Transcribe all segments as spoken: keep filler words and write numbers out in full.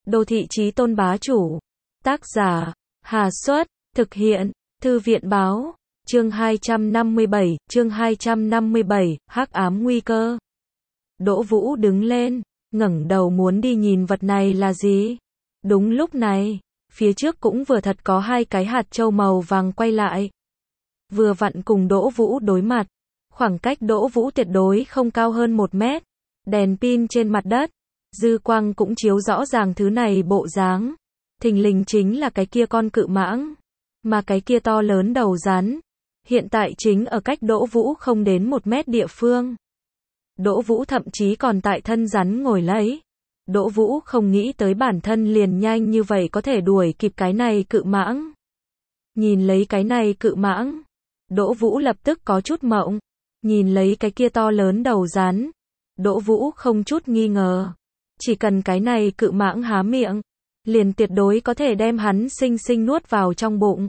Đô thị chí tôn bá chủ. Tác giả, Hà Xuất, thực hiện, Thư viện báo, chương hai trăm năm mươi bảy, chương hai trăm năm mươi bảy, hắc ám nguy cơ. Đỗ Vũ đứng lên, ngẩng đầu muốn đi nhìn vật này là gì. Đúng lúc này, phía trước cũng vừa thật có hai cái hạt châu màu vàng quay lại. Vừa vặn cùng Đỗ Vũ đối mặt, khoảng cách Đỗ Vũ tuyệt đối không cao hơn một mét. Đèn pin trên mặt đất, dư quang cũng chiếu rõ ràng thứ này bộ dáng. Thình lình chính là cái kia con cự mãng, mà cái kia to lớn đầu rắn, hiện tại chính ở cách Đỗ Vũ không đến một mét địa phương. Đỗ Vũ thậm chí còn tại thân rắn ngồi lấy. Đỗ Vũ không nghĩ tới bản thân liền nhanh như vậy có thể đuổi kịp cái này cự mãng. Nhìn lấy cái này cự mãng, Đỗ Vũ lập tức có chút mộng. Nhìn lấy cái kia to lớn đầu rắn, Đỗ Vũ không chút nghi ngờ. Chỉ cần cái này cự mãng há miệng, liền tuyệt đối có thể đem hắn sinh sinh nuốt vào trong bụng.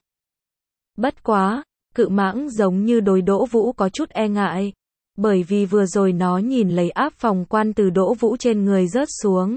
Bất quá, cự mãng giống như đối Đỗ Vũ có chút e ngại. Bởi vì vừa rồi nó nhìn lấy áp phòng quan từ Đỗ Vũ trên người rớt xuống.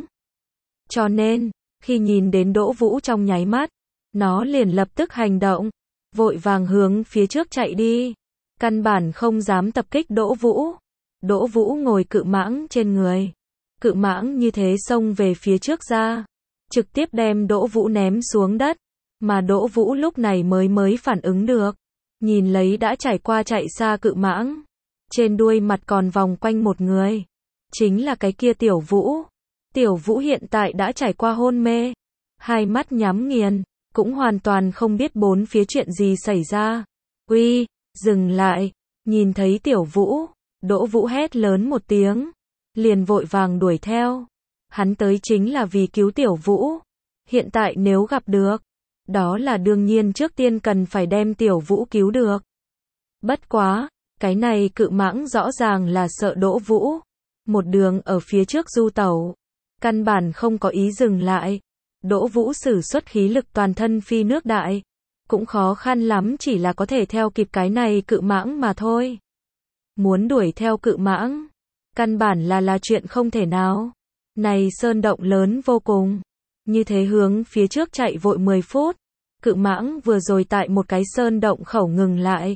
Cho nên, khi nhìn đến Đỗ Vũ trong nháy mắt, nó liền lập tức hành động, vội vàng hướng phía trước chạy đi. Căn bản không dám tập kích Đỗ Vũ. Đỗ Vũ ngồi cự mãng trên người. Cự mãng như thế xông về phía trước ra, trực tiếp đem Đỗ Vũ ném xuống đất, mà Đỗ Vũ lúc này mới mới phản ứng được. Nhìn lấy đã trải qua chạy xa cự mãng, trên đuôi mặt còn vòng quanh một người, chính là cái kia Tiểu Vũ. Tiểu Vũ hiện tại đã trải qua hôn mê, hai mắt nhắm nghiền, cũng hoàn toàn không biết bốn phía chuyện gì xảy ra. Uy, dừng lại. Nhìn thấy Tiểu Vũ, Đỗ Vũ hét lớn một tiếng, liền vội vàng đuổi theo. Hắn tới chính là vì cứu Tiểu Vũ. Hiện tại nếu gặp được, đó là đương nhiên trước tiên cần phải đem Tiểu Vũ cứu được. Bất quá, cái này cự mãng rõ ràng là sợ Đỗ Vũ. Một đường ở phía trước du tẩu, căn bản không có ý dừng lại. Đỗ Vũ sử xuất khí lực toàn thân phi nước đại, cũng khó khăn lắm chỉ là có thể theo kịp cái này cự mãng mà thôi. Muốn đuổi theo cự mãng, căn bản là là chuyện không thể nào. Này sơn động lớn vô cùng, như thế hướng phía trước chạy vội mười phút, cự mãng vừa rồi tại một cái sơn động khẩu ngừng lại.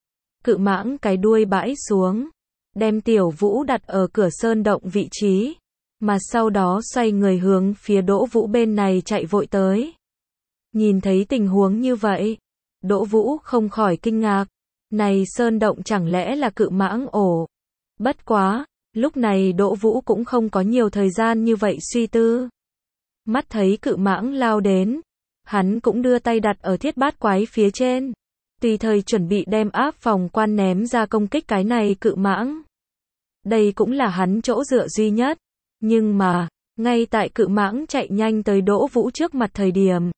Cự mãng cái đuôi bãi xuống, đem Tiểu Vũ đặt ở cửa sơn động vị trí, mà sau đó xoay người hướng phía Đỗ Vũ bên này chạy vội tới. Nhìn thấy tình huống như vậy, Đỗ Vũ không khỏi kinh ngạc. Này sơn động chẳng lẽ là cự mãng ổ? Bất quá, lúc này Đỗ Vũ cũng không có nhiều thời gian như vậy suy tư. Mắt thấy cự mãng lao đến, hắn cũng đưa tay đặt ở thiết bát quái phía trên, tùy thời chuẩn bị đem áp phòng quan ném ra công kích cái này cự mãng. Đây cũng là hắn chỗ dựa duy nhất. Nhưng mà, ngay tại cự mãng chạy nhanh tới Đỗ Vũ trước mặt thời điểm,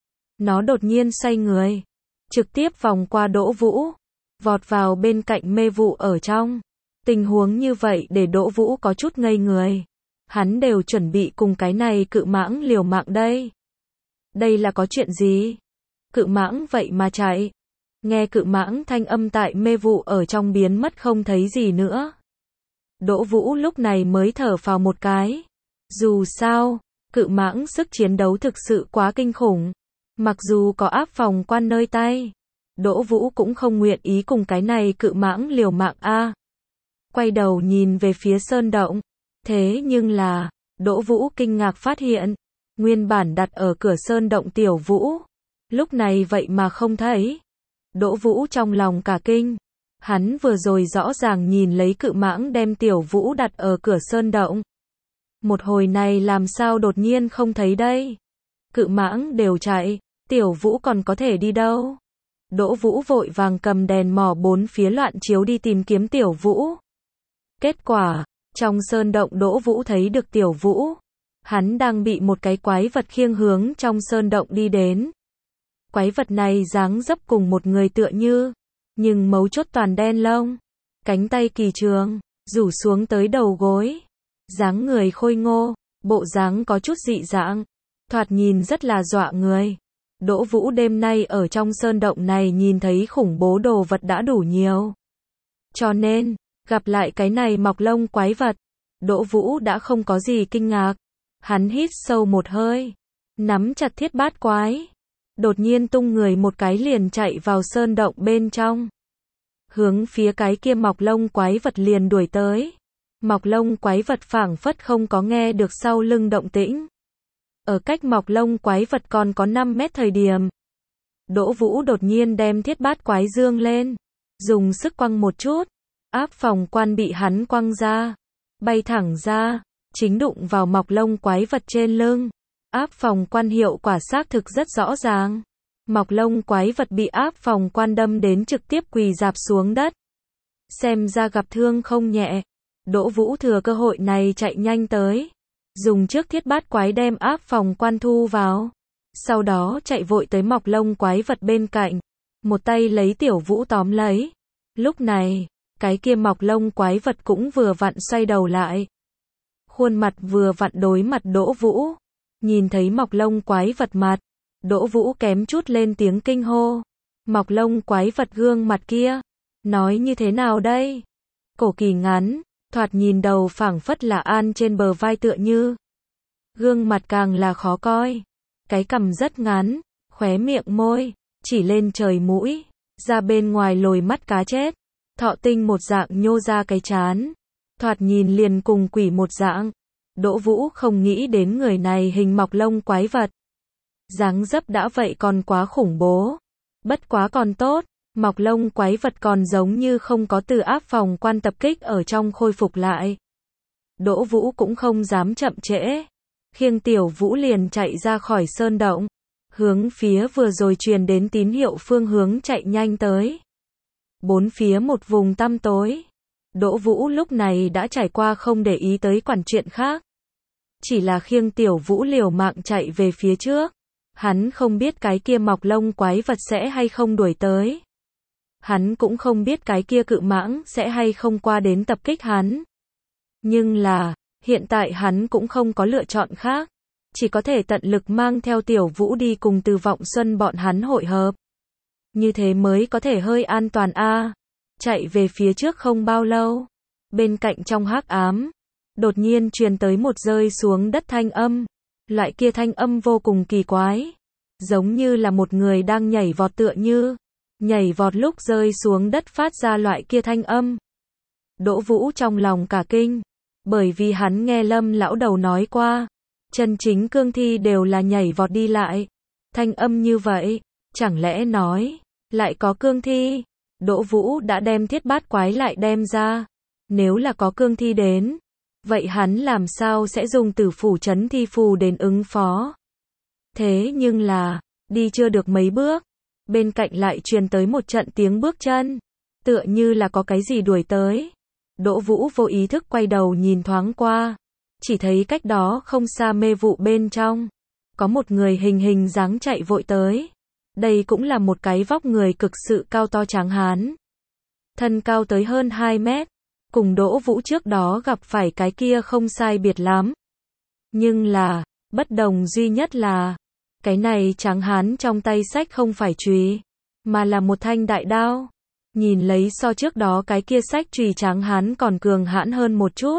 nó đột nhiên xoay người, trực tiếp vòng qua Đỗ Vũ, vọt vào bên cạnh mê vụ ở trong. Tình huống như vậy để Đỗ Vũ có chút ngây người. Hắn đều chuẩn bị cùng cái này cự mãng liều mạng đây. Đây là có chuyện gì? Cự mãng vậy mà chạy. Nghe cự mãng thanh âm tại mê vụ ở trong biến mất không thấy gì nữa. Đỗ Vũ lúc này mới thở phào một cái. Dù sao, cự mãng sức chiến đấu thực sự quá kinh khủng. Mặc dù có áp phòng quan nơi tay, Đỗ Vũ cũng không nguyện ý cùng cái này cự mãng liều mạng a. Quay đầu nhìn về phía sơn động, thế nhưng là, Đỗ Vũ kinh ngạc phát hiện, nguyên bản đặt ở cửa sơn động Tiểu Vũ, lúc này vậy mà không thấy. Đỗ Vũ trong lòng cả kinh, hắn vừa rồi rõ ràng nhìn lấy cự mãng đem Tiểu Vũ đặt ở cửa sơn động. Một hồi này làm sao đột nhiên không thấy đây? Cự mãng đều chạy, Tiểu Vũ còn có thể đi đâu? Đỗ Vũ vội vàng cầm đèn mò bốn phía loạn chiếu đi tìm kiếm Tiểu Vũ. Kết quả, trong sơn động Đỗ Vũ thấy được Tiểu Vũ. Hắn đang bị một cái quái vật khiêng hướng trong sơn động đi đến. Quái vật này dáng dấp cùng một người tựa như, nhưng mấu chốt toàn đen lông, cánh tay kỳ trường, rủ xuống tới đầu gối. Dáng người khôi ngô, bộ dáng có chút dị dạng, thoạt nhìn rất là dọa người. Đỗ Vũ đêm nay ở trong sơn động này nhìn thấy khủng bố đồ vật đã đủ nhiều. Cho nên, gặp lại cái này mọc lông quái vật, Đỗ Vũ đã không có gì kinh ngạc. Hắn hít sâu một hơi, nắm chặt thiết bát quái, đột nhiên tung người một cái liền chạy vào sơn động bên trong. Hướng phía cái kia mọc lông quái vật liền đuổi tới. Mọc lông quái vật phảng phất không có nghe được sau lưng động tĩnh. Ở cách mọc lông quái vật còn có năm mét thời điểm, Đỗ Vũ đột nhiên đem thiết bát quái dương lên, dùng sức quăng một chút, áp phòng quan bị hắn quăng ra, bay thẳng ra, chính đụng vào mọc lông quái vật trên lưng. Áp phòng quan hiệu quả xác thực rất rõ ràng. Mọc lông quái vật bị áp phòng quan đâm đến trực tiếp quỳ rạp xuống đất. Xem ra gặp thương không nhẹ. Đỗ Vũ thừa cơ hội này chạy nhanh tới, dùng trước thiết bát quái đem áp phòng quan thu vào. Sau đó chạy vội tới mọc lông quái vật bên cạnh, một tay lấy Tiểu Vũ tóm lấy. Lúc này, cái kia mọc lông quái vật cũng vừa vặn xoay đầu lại. Khuôn mặt vừa vặn đối mặt Đỗ Vũ. Nhìn thấy mọc lông quái vật mặt, Đỗ Vũ kém chút lên tiếng kinh hô. Mọc lông quái vật gương mặt kia, nói như thế nào đây? Cổ kỳ ngắn, thoạt nhìn đầu phảng phất là an trên bờ vai tựa như. Gương mặt càng là khó coi. Cái cằm rất ngắn, khóe miệng môi, chỉ lên trời mũi, ra bên ngoài lồi mắt cá chết. Thọ tinh một dạng nhô ra cái trán, thoạt nhìn liền cùng quỷ một dạng. Đỗ Vũ không nghĩ đến người này hình mọc lông quái vật. Dáng dấp đã vậy còn quá khủng bố. Bất quá còn tốt, mọc lông quái vật còn giống như không có từ áp phòng quan tập kích ở trong khôi phục lại. Đỗ Vũ cũng không dám chậm trễ. Khiêng Tiểu Vũ liền chạy ra khỏi sơn động, hướng phía vừa rồi truyền đến tín hiệu phương hướng chạy nhanh tới. Bốn phía một vùng tăm tối. Đỗ Vũ lúc này đã trải qua không để ý tới quản chuyện khác. Chỉ là khiêng Tiểu Vũ liều mạng chạy về phía trước. Hắn không biết cái kia mọc lông quái vật sẽ hay không đuổi tới. Hắn cũng không biết cái kia cự mãng sẽ hay không qua đến tập kích hắn. Nhưng là, hiện tại hắn cũng không có lựa chọn khác. Chỉ có thể tận lực mang theo Tiểu Vũ đi cùng Từ Vọng Xuân bọn hắn hội hợp. Như thế mới có thể hơi an toàn a. À, chạy về phía trước không bao lâu. Bên cạnh trong hắc ám, đột nhiên truyền tới một rơi xuống đất thanh âm. Loại kia thanh âm vô cùng kỳ quái. Giống như là một người đang nhảy vọt tựa như. Nhảy vọt lúc rơi xuống đất phát ra loại kia thanh âm. Đỗ Vũ trong lòng cả kinh. Bởi vì hắn nghe Lâm lão đầu nói qua. Chân chính cương thi đều là nhảy vọt đi lại. Thanh âm như vậy, chẳng lẽ nói, lại có cương thi? Đỗ Vũ đã đem thiết bát quái lại đem ra. Nếu là có cương thi đến, vậy hắn làm sao sẽ dùng tử phủ trấn thi phù đến ứng phó? Thế nhưng là, đi chưa được mấy bước, bên cạnh lại truyền tới một trận tiếng bước chân, tựa như là có cái gì đuổi tới. Đỗ Vũ vô ý thức quay đầu nhìn thoáng qua, chỉ thấy cách đó không xa mê vụ bên trong, có một người hình hình dáng chạy vội tới. Đây cũng là một cái vóc người cực sự cao to tráng hán. Thân cao tới hơn hai mét, cùng Đỗ Vũ trước đó gặp phải cái kia không sai biệt lắm. Nhưng là, bất đồng duy nhất là, cái này tráng hán trong tay xách không phải chùy, mà là một thanh đại đao. Nhìn lấy so trước đó cái kia xách chùy tráng hán còn cường hãn hơn một chút.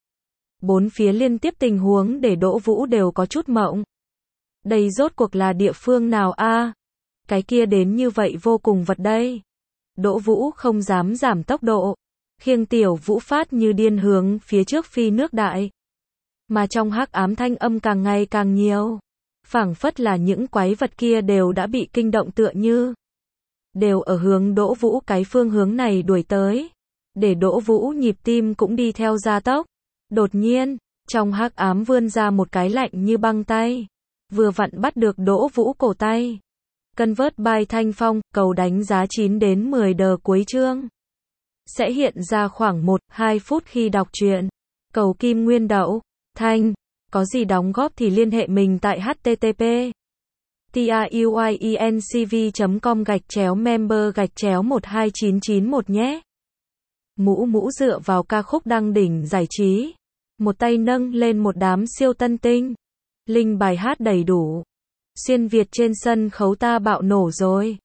Bốn phía liên tiếp tình huống để Đỗ Vũ đều có chút mộng. Đây rốt cuộc là địa phương nào a? À? Cái kia đến như vậy vô cùng vật đây. Đỗ Vũ không dám giảm tốc độ, khiêng Tiểu Vũ phát như điên hướng phía trước phi nước đại. Mà trong hắc ám thanh âm càng ngày càng nhiều, phảng phất là những quái vật kia đều đã bị kinh động tựa như, đều ở hướng Đỗ Vũ cái phương hướng này đuổi tới, để Đỗ Vũ nhịp tim cũng đi theo gia tốc. Đột nhiên, trong hắc ám vươn ra một cái lạnh như băng tay, vừa vặn bắt được Đỗ Vũ cổ tay. Convert by Thanh Phong, cầu đánh giá chín đến mười đờ cuối chương. Sẽ hiện ra khoảng một đến hai phút khi đọc truyện. Cầu kim nguyên đậu, Thanh, có gì đóng góp thì liên hệ mình tại http truyencv chấm com gạch chéo member gạch chéo một hai chín chín một nhé. Mũ mũ dựa vào ca khúc đăng đỉnh giải trí. Một tay nâng lên một đám siêu tân tinh. Linh bài hát đầy đủ. Xuyên Việt trên sân khấu ta bạo nổ rồi.